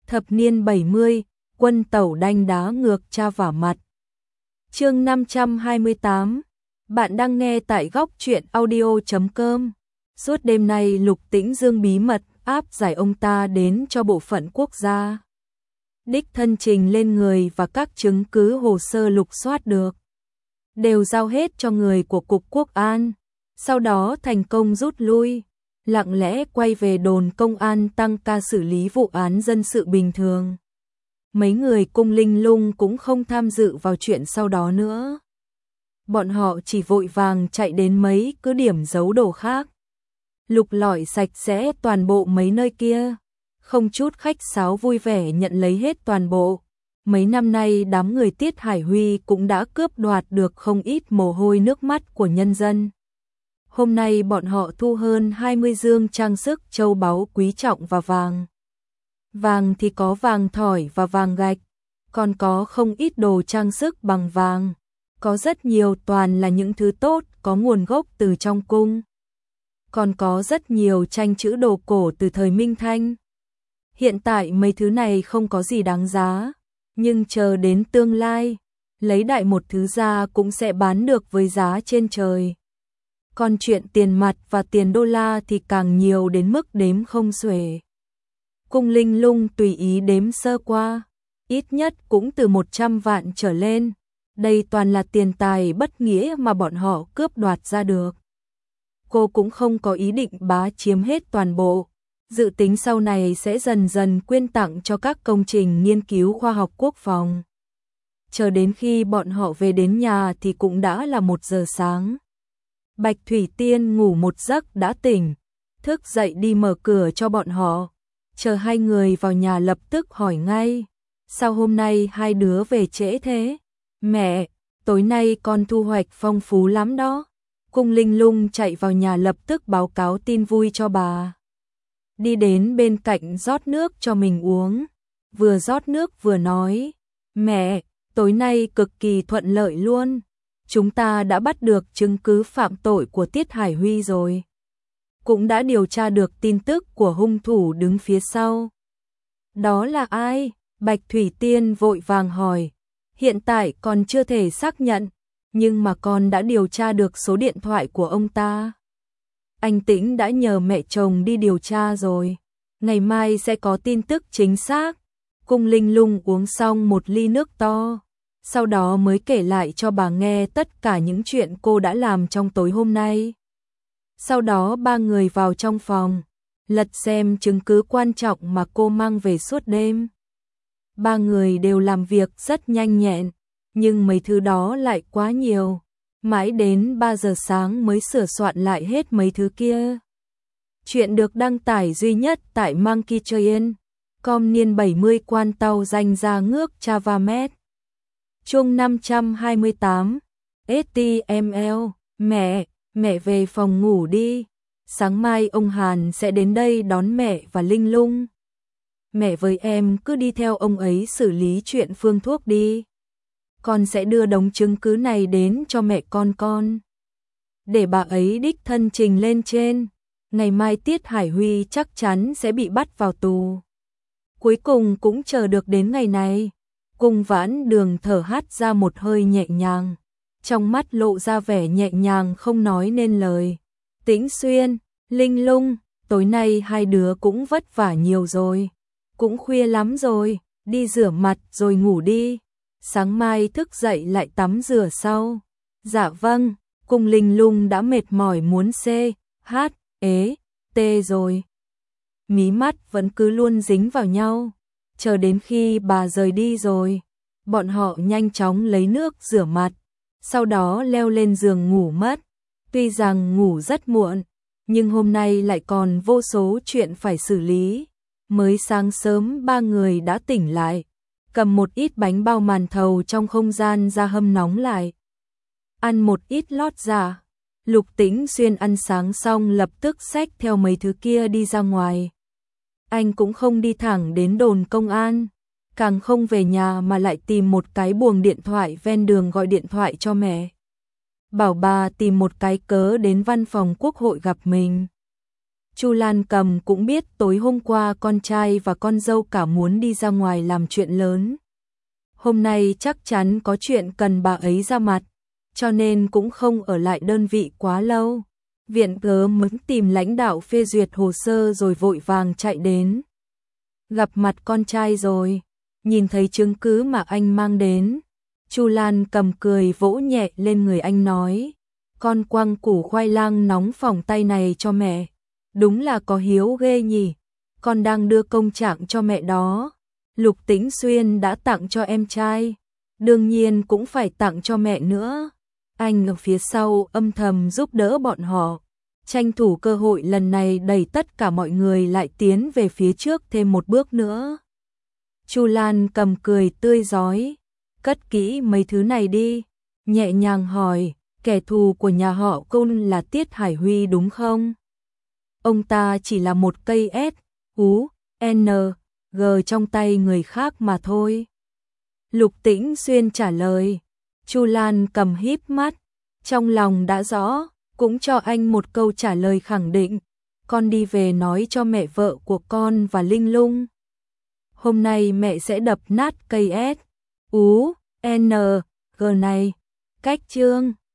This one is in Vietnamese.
Thập niên 70, quân tẩu đanh đá ngược cha vả mặt. Chương 528. Bạn đang nghe tại góc truyện audio.com. Suốt đêm nay Lục Tĩnh Dương bí mật áp giải ông ta đến cho bộ phận quốc gia. Đích thân trình lên người và các chứng cứ hồ sơ lục soát được đều giao hết cho người của Cục Quốc an. Sau đó thành công rút lui, lặng lẽ quay về đồn công an tăng ca xử lý vụ án dân sự bình thường. Mấy người Cung Linh Lung cũng không tham dự vào chuyện sau đó nữa. Bọn họ chỉ vội vàng chạy đến mấy cứ điểm giấu đồ khác, lục lọi sạch sẽ toàn bộ mấy nơi kia, không chút khách sáo vui vẻ nhận lấy hết toàn bộ. Mấy năm nay đám người Tiết Hải Huy cũng đã cướp đoạt được không ít mồ hôi nước mắt của nhân dân. Hôm nay bọn họ thu hơn 20 dương trang sức châu báu quý trọng và vàng. Vàng thì có vàng thỏi và vàng gạch, còn có không ít đồ trang sức bằng vàng. Có rất nhiều toàn là những thứ tốt có nguồn gốc từ trong cung. Còn có rất nhiều tranh chữ đồ cổ từ thời Minh Thanh. Hiện tại mấy thứ này không có gì đáng giá, nhưng chờ đến tương lai, lấy đại một thứ ra cũng sẽ bán được với giá trên trời. Còn chuyện tiền mặt và tiền đô la thì càng nhiều đến mức đếm không xuể. Cung Linh Lung tùy ý đếm sơ qua, ít nhất cũng từ 100 vạn trở lên. Đây toàn là tiền tài bất nghĩa mà bọn họ cướp đoạt ra được. Cô cũng không có ý định bá chiếm hết toàn bộ, dự tính sau này sẽ dần dần quyên tặng cho các công trình nghiên cứu khoa học quốc phòng. Chờ đến khi bọn họ về đến nhà thì cũng đã là 1 giờ sáng. Bạch Thủy Tiên ngủ một giấc đã tỉnh, thức dậy đi mở cửa cho bọn họ. Chờ hai người vào nhà lập tức hỏi ngay, sao hôm nay hai đứa về trễ thế? Mẹ, tối nay con thu hoạch phong phú lắm đó. Cung Linh Lung chạy vào nhà lập tức báo cáo tin vui cho bà. Đi đến bên cạnh rót nước cho mình uống, vừa rót nước vừa nói, mẹ, tối nay cực kỳ thuận lợi luôn. Chúng ta đã bắt được chứng cứ phạm tội của Tiết Hải Huy rồi. Cũng đã điều tra được tin tức của hung thủ đứng phía sau. Đó là ai? Bạch Thủy Tiên vội vàng hỏi. Hiện tại còn chưa thể xác nhận, nhưng mà con đã điều tra được số điện thoại của ông ta. Anh Tĩnh đã nhờ mẹ chồng đi điều tra rồi. Ngày mai sẽ có tin tức chính xác. Cung Linh Lung uống xong một ly nước to, sau đó mới kể lại cho bà nghe tất cả những chuyện cô đã làm trong tối hôm nay. Sau đó ba người vào trong phòng, lật xem chứng cứ quan trọng mà cô mang về suốt đêm. Ba người đều làm việc rất nhanh nhẹn, nhưng mấy thứ đó lại quá nhiều. Mãi đến 3 giờ sáng mới sửa soạn lại hết mấy thứ kia. Chuyện được đăng tải duy nhất tại Monkey Train. Com niên 70 quan tàu danh ra ngước Chavamet. Chung 528. HTML. Mẹ về phòng ngủ đi. Sáng mai ông Hàn sẽ đến đây đón mẹ và Linh Lung. Mẹ với em cứ đi theo ông ấy xử lý chuyện phương thuốc đi. Con sẽ đưa đống chứng cứ này đến cho mẹ con. Để bà ấy đích thân trình lên trên. Ngày mai Tiết Hải Huy chắc chắn sẽ bị bắt vào tù. Cuối cùng cũng chờ được đến ngày này. Cung Vãn Đường thở hắt ra một hơi nhẹ nhàng, trong mắt lộ ra vẻ nhẹ nhàng không nói nên lời. Tĩnh Xuyên, Linh Lung, tối nay hai đứa cũng vất vả nhiều rồi. Cũng khuya lắm rồi, đi rửa mặt rồi ngủ đi. Sáng mai thức dậy lại tắm rửa sau. Dạ vâng, Cung Linh Lung đã mệt mỏi muốn tê rồi. Mí mắt vẫn cứ luôn dính vào nhau. Chờ đến khi bà rời đi rồi, bọn họ nhanh chóng lấy nước rửa mặt, sau đó leo lên giường ngủ mất. Tuy rằng ngủ rất muộn, nhưng hôm nay lại còn vô số chuyện phải xử lý. Mới sáng sớm ba người đã tỉnh lại, cầm một ít bánh bao màn thầu trong không gian ra hâm nóng lại. Ăn một ít lót giả. Lục Tĩnh Xuyên ăn sáng xong lập tức xách theo mấy thứ kia đi ra ngoài. Anh cũng không đi thẳng đến đồn công an, càng không về nhà mà lại tìm một cái buồng điện thoại ven đường gọi điện thoại cho mẹ. Bảo bà tìm một cái cớ đến văn phòng quốc hội gặp mình. Chu Lan Cầm cũng biết tối hôm qua con trai và con dâu cả muốn đi ra ngoài làm chuyện lớn. Hôm nay chắc chắn có chuyện cần bà ấy ra mặt, cho nên cũng không ở lại đơn vị quá lâu. Viện cớ muốn tìm lãnh đạo phê duyệt hồ sơ rồi vội vàng chạy đến. Gặp mặt con trai rồi, nhìn thấy chứng cứ mà anh mang đến. Chu Lan Cầm cười vỗ nhẹ lên người anh nói, con quăng củ khoai lang nóng phỏng tay này cho mẹ. Đúng là có hiếu ghê nhỉ, con đang đưa công trạng cho mẹ đó. Lục Tĩnh Xuyên đã tặng cho em trai, đương nhiên cũng phải tặng cho mẹ nữa. Anh ở phía sau âm thầm giúp đỡ bọn họ, tranh thủ cơ hội lần này đẩy tất cả mọi người lại tiến về phía trước thêm một bước nữa. Chu Lan Cầm cười tươi rói, cất kỹ mấy thứ này đi, nhẹ nhàng hỏi, kẻ thù của nhà họ Côn là Tiết Hải Huy đúng không? Ông ta chỉ là một cây S, U, N, G trong tay người khác mà thôi. Lục Tĩnh Xuyên trả lời. Chu Lan Cầm híp mắt, trong lòng đã rõ, cũng cho anh một câu trả lời khẳng định. Con đi về nói cho mẹ vợ của con và Linh Lung. Hôm nay mẹ sẽ đập nát cây S, U, N, G này. Cách chương